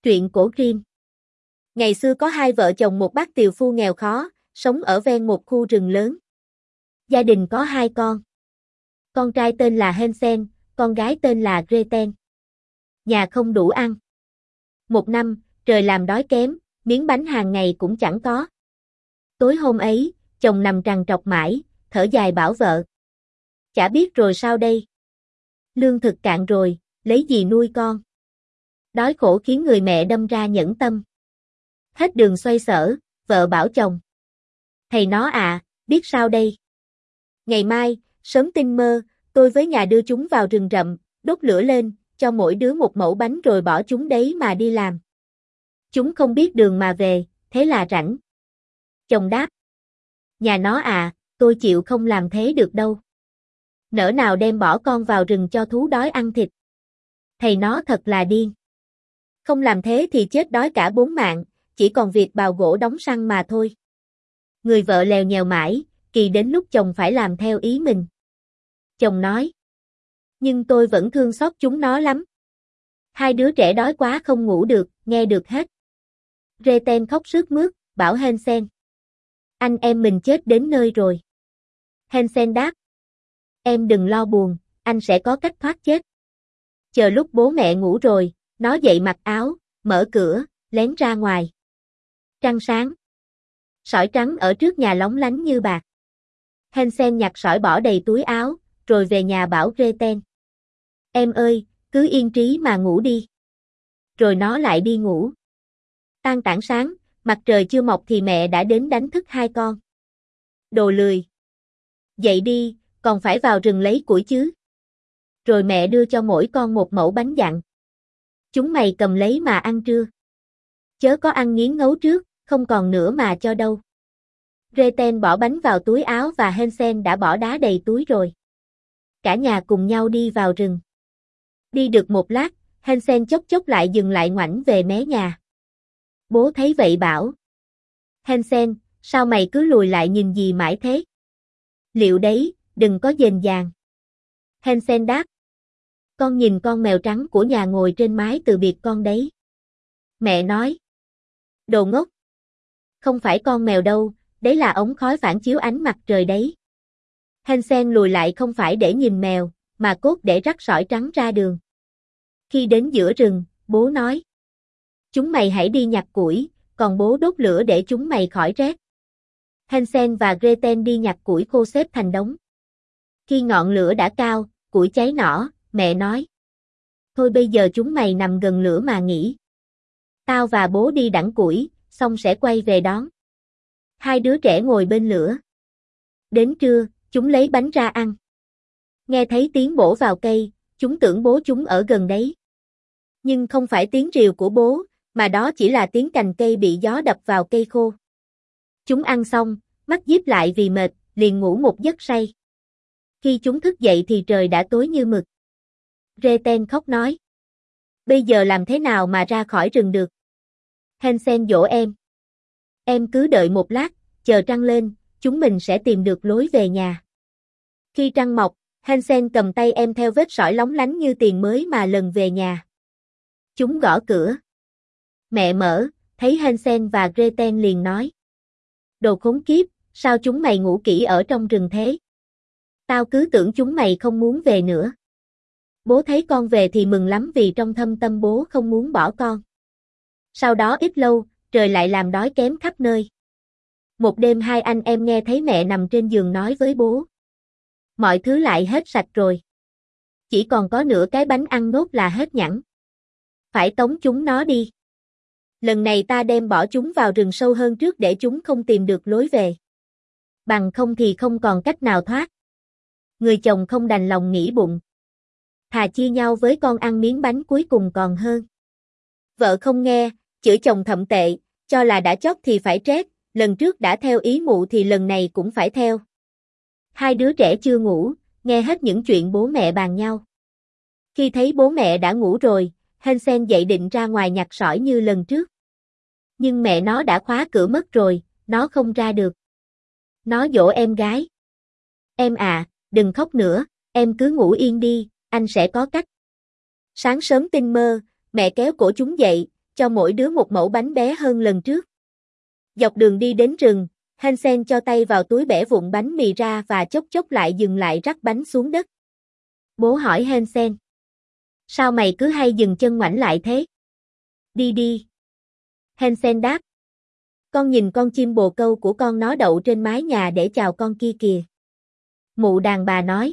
Truyện cổ Grimm. Ngày xưa có hai vợ chồng một bác tiều phu nghèo khó, sống ở ven một khu rừng lớn. Gia đình có hai con. Con trai tên là Hansen, con gái tên là Gretel. Nhà không đủ ăn. Một năm, trời làm đói kém, miếng bánh hàng ngày cũng chẳng có. Tối hôm ấy, chồng nằm trằn trọc mãi, thở dài bảo vợ. Chả biết rồi sao đây? Lương thực cạn rồi, lấy gì nuôi con? Đói khổ khiến người mẹ đâm ra nhẫn tâm. Hết đường xoay sở, vợ bảo chồng. Thầy nó biết sao đây? Ngày mai, sớm tinh mơ, tôi với nhà đưa chúng vào rừng rậm, đốt lửa lên, cho mỗi đứa một mẩu bánh rồi bỏ chúng đấy mà đi làm. Chúng không biết đường mà về, thế là rảnh. Chồng đáp. Nhà nó tôi chịu không làm thế được đâu. Nỡ nào đem bỏ con vào rừng cho thú đói ăn thịt. Thầy nó thật là điên. Không làm thế thì chết đói cả 4 mạng, chỉ còn việc bào gỗ đóng săn mà thôi. Người vợ lèo nhèo mãi, kỳ đến lúc chồng phải làm theo ý mình. Chồng nói. Nhưng tôi vẫn thương xót chúng nó lắm. Hai đứa trẻ đói quá không ngủ được, nghe được hết. Gretel khóc sướt mướt, bảo Hansen. Anh em mình chết đến nơi rồi. Hansen đáp. Em đừng lo buồn, anh sẽ có cách thoát chết. Chờ lúc bố mẹ ngủ rồi, nó dậy mặc áo, mở cửa, lén ra ngoài. Trăng sáng. Sỏi trắng ở trước nhà lóng lánh như bạc. Hansen nhặt sỏi bỏ đầy túi áo, rồi về nhà bảo Gretel. Em ơi, cứ yên trí mà ngủ đi. Rồi nó lại đi ngủ. Tan tảng sáng, mặt trời chưa mọc thì mẹ đã đến đánh thức hai con. Đồ lười. Dậy đi, còn phải vào rừng lấy củi chứ. Rồi mẹ đưa cho mỗi con một mẩu bánh dặn. Chúng mày cầm lấy mà ăn trưa. Chớ có ăn nghiến ngấu trước, không còn nữa mà cho đâu. Gretel bỏ bánh vào túi áo và Hansen đã bỏ đá đầy túi rồi. Cả nhà cùng nhau đi vào rừng. Đi được một lát, Hansen chốc chốc lại dừng lại ngoảnh về mé nhà. Bố thấy vậy bảo. Hansen, sao mày cứ lùi lại nhìn gì mãi thế? Liệu đấy, đừng có dền dàng. Hansen đáp. Con nhìn con mèo trắng của nhà ngồi trên mái từ biệt con đấy. Mẹ nói. Đồ ngốc. Không phải con mèo đâu, đấy là ống khói phản chiếu ánh mặt trời đấy. Hansen lùi lại không phải để nhìn mèo, mà cốt để rắc sỏi trắng ra đường. Khi đến giữa rừng, bố nói. Chúng mày hãy đi nhặt củi, còn bố đốt lửa để chúng mày khỏi rét. Hansen và Gretel đi nhặt củi khô xếp thành đống. Khi ngọn lửa đã cao, củi cháy nỏ, mẹ nói. Thôi bây giờ chúng mày nằm gần lửa mà nghỉ. Tao và bố đi đẵng củi, xong sẽ quay về đón. Hai đứa trẻ ngồi bên lửa. Đến trưa, chúng lấy bánh ra ăn. Nghe thấy tiếng bổ vào cây, chúng tưởng bố chúng ở gần đấy. Nhưng không phải tiếng rìu của bố, mà đó chỉ là tiếng cành cây bị gió đập vào cây khô. Chúng ăn xong, mắt díp lại vì mệt, liền ngủ một giấc say. Khi chúng thức dậy thì trời đã tối như mực. Gretel khóc nói. Bây giờ làm thế nào mà ra khỏi rừng được? Hansen dỗ em. Em cứ đợi một lát, chờ trăng lên, chúng mình sẽ tìm được lối về nhà. Khi trăng mọc, Hansen cầm tay em theo vết sỏi lóng lánh như tiền mới mà lần về nhà. Chúng gõ cửa. Mẹ mở, thấy Hansen và Gretel liền nói. Đồ khốn kiếp, sao chúng mày ngủ kỹ ở trong rừng thế? Tao cứ tưởng chúng mày không muốn về nữa. Bố thấy con về thì mừng lắm vì trong thâm tâm bố không muốn bỏ con. Sau đó ít lâu, trời lại làm đói kém khắp nơi. Một đêm hai anh em nghe thấy mẹ nằm trên giường nói với bố. Mọi thứ lại hết sạch rồi. Chỉ còn có nửa cái bánh ăn nốt là hết nhẵn. Phải tống chúng nó đi. Lần này ta đem bỏ chúng vào rừng sâu hơn trước để chúng không tìm được lối về. Bằng không thì không còn cách nào thoát. Người chồng không đành lòng nghĩ bụng. Thà chia nhau với con ăn miếng bánh cuối cùng còn hơn. Vợ không nghe, chửi chồng thậm tệ, cho là đã chót thì phải trét, lần trước đã theo ý mụ thì lần này cũng phải theo. Hai đứa trẻ chưa ngủ, nghe hết những chuyện bố mẹ bàn nhau. Khi thấy bố mẹ đã ngủ rồi, Hansen dậy định ra ngoài nhặt sỏi như lần trước. Nhưng mẹ nó đã khóa cửa mất rồi, nó không ra được. Nó dỗ em gái. Em đừng khóc nữa, em cứ ngủ yên đi, anh sẽ có cách. Sáng sớm tinh mơ, mẹ kéo cổ chúng dậy, cho mỗi đứa một mẩu bánh bé hơn lần trước. Dọc đường đi đến rừng, Hansen cho tay vào túi bẻ vụn bánh mì ra và chốc chốc lại dừng lại rắc bánh xuống đất. Bố hỏi Hansen. Sao mày cứ hay dừng chân ngoảnh lại thế? Đi đi. Hansen đáp. Con nhìn con chim bồ câu của con nó đậu trên mái nhà để chào con kia kìa. Mụ đàn bà nói.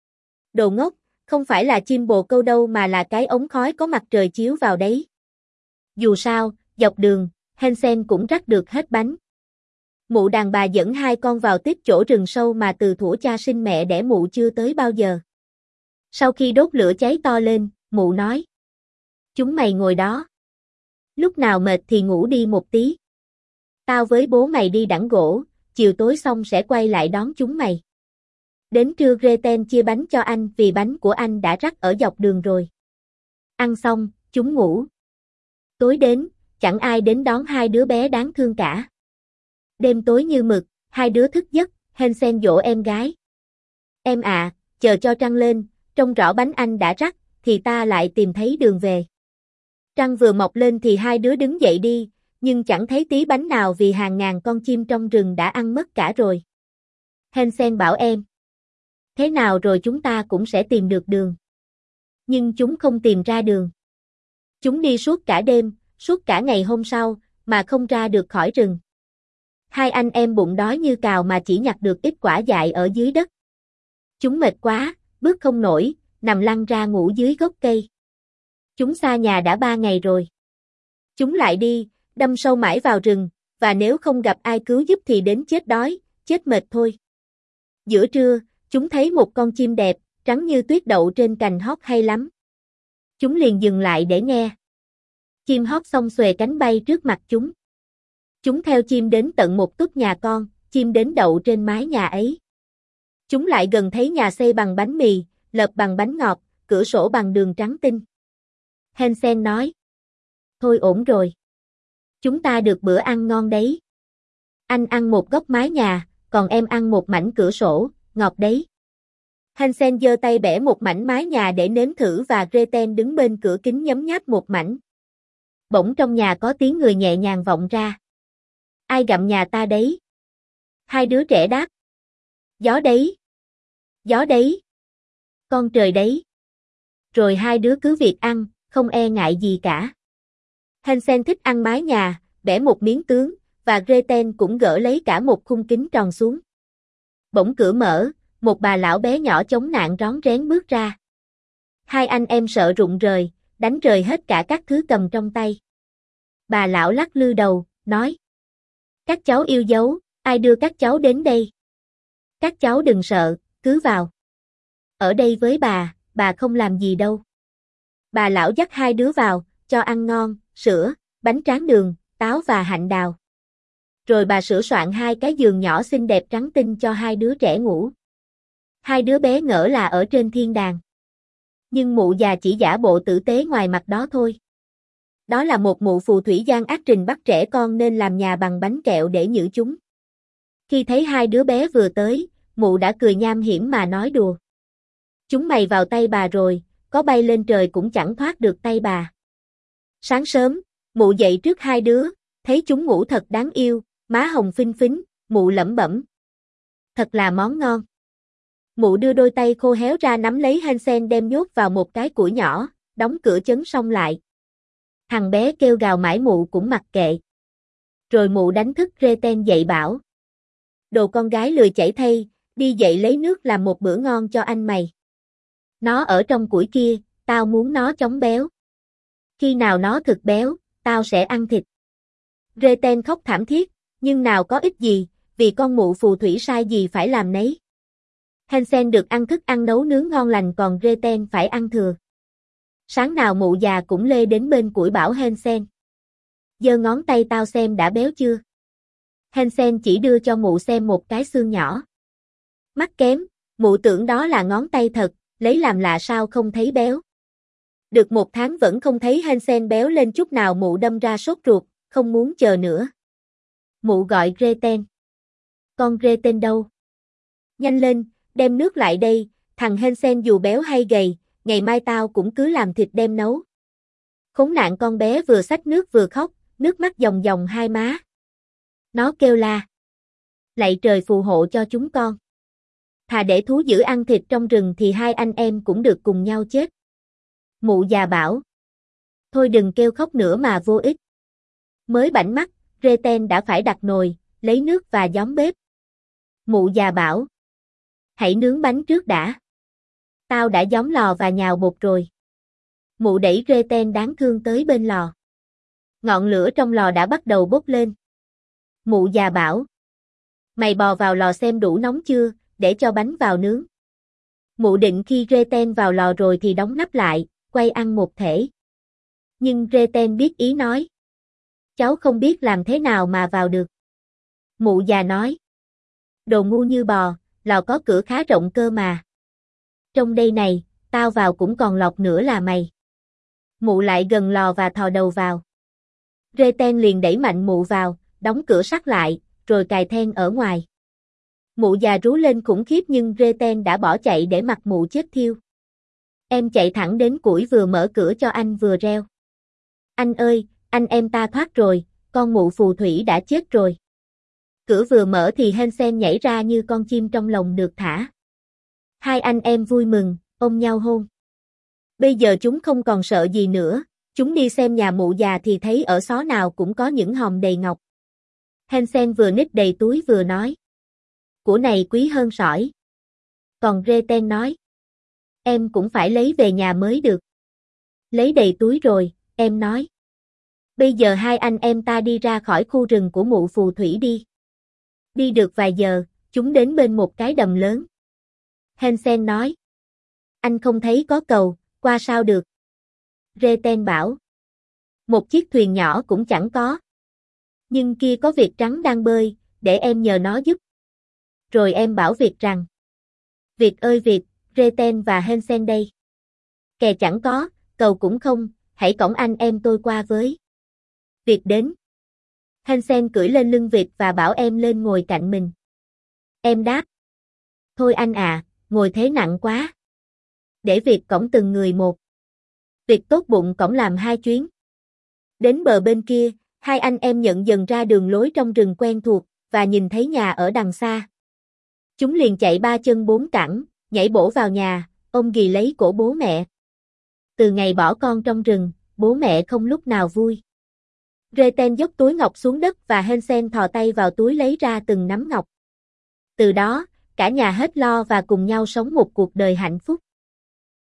Đồ ngốc, không phải là chim bồ câu đâu mà là cái ống khói có mặt trời chiếu vào đấy. Dù sao, dọc đường, Hansen cũng rắc được hết bánh. Mụ đàn bà dẫn hai con vào tiếp chỗ rừng sâu mà từ thuở cha sinh mẹ đẻ mụ chưa tới bao giờ. Sau khi đốt lửa cháy to lên, mụ nói. Chúng mày ngồi đó. Lúc nào mệt thì ngủ đi một tí. Tao với bố mày đi đẵng gỗ, chiều tối xong sẽ quay lại đón chúng mày. Đến trưa Gretel chia bánh cho anh vì bánh của anh đã rắc ở dọc đường rồi. Ăn xong, chúng ngủ. Tối đến, chẳng ai đến đón hai đứa bé đáng thương cả. Đêm tối như mực, hai đứa thức giấc, Hansen dỗ em gái. Em à, chờ cho trăng lên, trông rõ bánh anh đã rắc, thì ta lại tìm thấy đường về. Trăng vừa mọc lên thì hai đứa đứng dậy đi, nhưng chẳng thấy tí bánh nào vì hàng ngàn con chim trong rừng đã ăn mất cả rồi. Hansen bảo em. Thế nào rồi chúng ta cũng sẽ tìm được đường. Nhưng chúng không tìm ra đường. Chúng đi suốt cả đêm, suốt cả ngày hôm sau, mà không ra được khỏi rừng. Hai anh em bụng đói như cào mà chỉ nhặt được ít quả dại ở dưới đất. Chúng mệt quá, bước không nổi, nằm lăn ra ngủ dưới gốc cây. Chúng xa nhà đã 3 ngày rồi. Chúng lại đi, đâm sâu mãi vào rừng, và nếu không gặp ai cứu giúp thì đến chết đói, chết mệt thôi. Giữa trưa, chúng thấy một con chim đẹp, trắng như tuyết đậu trên cành hót hay lắm. Chúng liền dừng lại để nghe. Chim hót xong xuề cánh bay trước mặt chúng. Chúng theo chim đến tận một túp nhà con, chim đến đậu trên mái nhà ấy. Chúng lại gần thấy nhà xây bằng bánh mì, lợp bằng bánh ngọt, cửa sổ bằng đường trắng tinh. Hansen nói. Thôi ổn rồi. Chúng ta được bữa ăn ngon đấy. Anh ăn một góc mái nhà, còn em ăn một mảnh cửa sổ, ngọt đấy. Hansen giơ tay bẻ một mảnh mái nhà để nếm thử và Gretel đứng bên cửa kính nhấm nháp một mảnh. Bỗng trong nhà có tiếng người nhẹ nhàng vọng ra. Ai gặm nhà ta đấy? Hai đứa trẻ đáp. Gió đấy. Gió đấy. Con trời đấy. Rồi hai đứa cứ việc ăn, không e ngại gì cả. Hansen thích ăn mái nhà, bẻ một miếng tướng, và Gretel cũng gỡ lấy cả một khung kính tròn xuống. Bỗng cửa mở, một bà lão bé nhỏ chống nạn rón rén bước ra. Hai anh em sợ rụng rời, đánh rời hết cả các thứ cầm trong tay. Bà lão lắc lư đầu, nói. Các cháu yêu dấu, ai đưa các cháu đến đây? Các cháu đừng sợ, cứ vào. Ở đây với bà không làm gì đâu. Bà lão dắt hai đứa vào, cho ăn ngon, sữa, bánh tráng đường, táo và hạnh đào. Rồi bà sửa soạn hai cái giường nhỏ xinh đẹp trắng tinh cho hai đứa trẻ ngủ. Hai đứa bé ngỡ là ở trên thiên đàng. Nhưng mụ già chỉ giả bộ tử tế ngoài mặt đó thôi. Đó là một mụ phù thủy gian ác trình bắt trẻ con nên làm nhà bằng bánh kẹo để nhử chúng. Khi thấy hai đứa bé vừa tới, mụ đã cười nham hiểm mà nói đùa. Chúng mày vào tay bà rồi, có bay lên trời cũng chẳng thoát được tay bà. Sáng sớm, mụ dậy trước hai đứa, thấy chúng ngủ thật đáng yêu, má hồng phinh phính, mụ lẩm bẩm. Thật là món ngon. Mụ đưa đôi tay khô héo ra nắm lấy Hansen đem nhốt vào một cái củi nhỏ, đóng cửa chấn xong lại. Thằng bé kêu gào mãi mụ cũng mặc kệ. Rồi mụ đánh thức Gretel dậy bảo. Đồ con gái lười chảy thay, đi dậy lấy nước làm một bữa ngon cho anh mày. Nó ở trong củi kia, tao muốn nó chóng béo. Khi nào nó thực béo, tao sẽ ăn thịt. Gretel khóc thảm thiết, nhưng nào có ích gì, vì con mụ phù thủy sai gì phải làm nấy. Hansen được ăn thức ăn nấu nướng ngon lành còn Gretel phải ăn thừa. Sáng nào mụ già cũng lê đến bên củi bảo Hansen. Giơ ngón tay tao xem đã béo chưa. Hansen chỉ đưa cho mụ xem một cái xương nhỏ. Mắt kém, mụ tưởng đó là ngón tay thật, lấy làm lạ sao không thấy béo. Được 1 tháng vẫn không thấy Hansen béo lên chút nào mụ đâm ra sốt ruột, không muốn chờ nữa. Mụ gọi Gretel. Con Gretel đâu? Nhanh lên, đem nước lại đây, thằng Hansen dù béo hay gầy, ngày mai tao cũng cứ làm thịt đem nấu. Khốn nạn con bé vừa xách nước vừa khóc, nước mắt dòng dòng hai má. Nó kêu la. Lạy trời phù hộ cho chúng con. Thà để thú dữ ăn thịt trong rừng thì hai anh em cũng được cùng nhau chết. Mụ già bảo. Thôi đừng kêu khóc nữa mà vô ích. Mới bảnh mắt, Reten đã phải đặt nồi, lấy nước và gióng bếp. Mụ già bảo. Hãy nướng bánh trước đã. Tao đã gióng lò và nhào bột rồi. Mụ đẩy Reten đáng thương tới bên lò. Ngọn lửa trong lò đã bắt đầu bốc lên. Mụ già bảo. Mày bò vào lò xem đủ nóng chưa, để cho bánh vào nướng. Mụ định khi Reten vào lò rồi thì đóng nắp lại, quay ăn một thể. Nhưng Reten biết ý nói. Cháu không biết làm thế nào mà vào được. Mụ già nói. Đồ ngu như bò, lò có cửa khá rộng cơ mà. Trong đây này, tao vào cũng còn lọt nữa là mày. Mụ lại gần lò và thò đầu vào. Reten liền đẩy mạnh mụ vào, đóng cửa sắt lại, rồi cài then ở ngoài. Mụ già rú lên khủng khiếp nhưng Reten đã bỏ chạy để mặc mụ chết thiêu. Em chạy thẳng đến củi vừa mở cửa cho anh vừa reo. Anh ơi, anh em ta thoát rồi, con mụ phù thủy đã chết rồi. Cửa vừa mở thì Hansen nhảy ra như con chim trong lồng được thả. Hai anh em vui mừng, ôm nhau hôn. Bây giờ chúng không còn sợ gì nữa, chúng đi xem nhà mụ già thì thấy ở xó nào cũng có những hòm đầy ngọc. Hansen vừa nít đầy túi vừa nói. Của này quý hơn sỏi. Còn Reten nói. Em cũng phải lấy về nhà mới được. Lấy đầy túi rồi, em nói. Bây giờ hai anh em ta đi ra khỏi khu rừng của mụ phù thủy đi. Đi được vài giờ, chúng đến bên một cái đầm lớn. Hansen nói. Anh không thấy có cầu, qua sao được? Reten bảo. Một chiếc thuyền nhỏ cũng chẳng có. Nhưng kia có Việt trắng đang bơi, để em nhờ nó giúp. Rồi em bảo Việt rằng. Việt ơi Việt, Reten và Hansen đây. Kè chẳng có, cầu cũng không, hãy cõng anh em tôi qua với. Việt đến. Hansen cưỡi lên lưng Việt và bảo em lên ngồi cạnh mình. Em đáp. Thôi anh à, ngồi thế nặng quá. Để Việt cõng từng người một. Việt tốt bụng cõng làm hai chuyến. Đến bờ bên kia, hai anh em nhận dần ra đường lối trong rừng quen thuộc, và nhìn thấy nhà ở đằng xa. Chúng liền chạy ba chân bốn cẳng, nhảy bổ vào nhà, ôm ghì lấy cổ bố mẹ. Từ ngày bỏ con trong rừng, bố mẹ không lúc nào vui. Reten dốc túi ngọc xuống đất và Hansen thò tay vào túi lấy ra từng nắm ngọc. Từ đó, cả nhà hết lo và cùng nhau sống một cuộc đời hạnh phúc.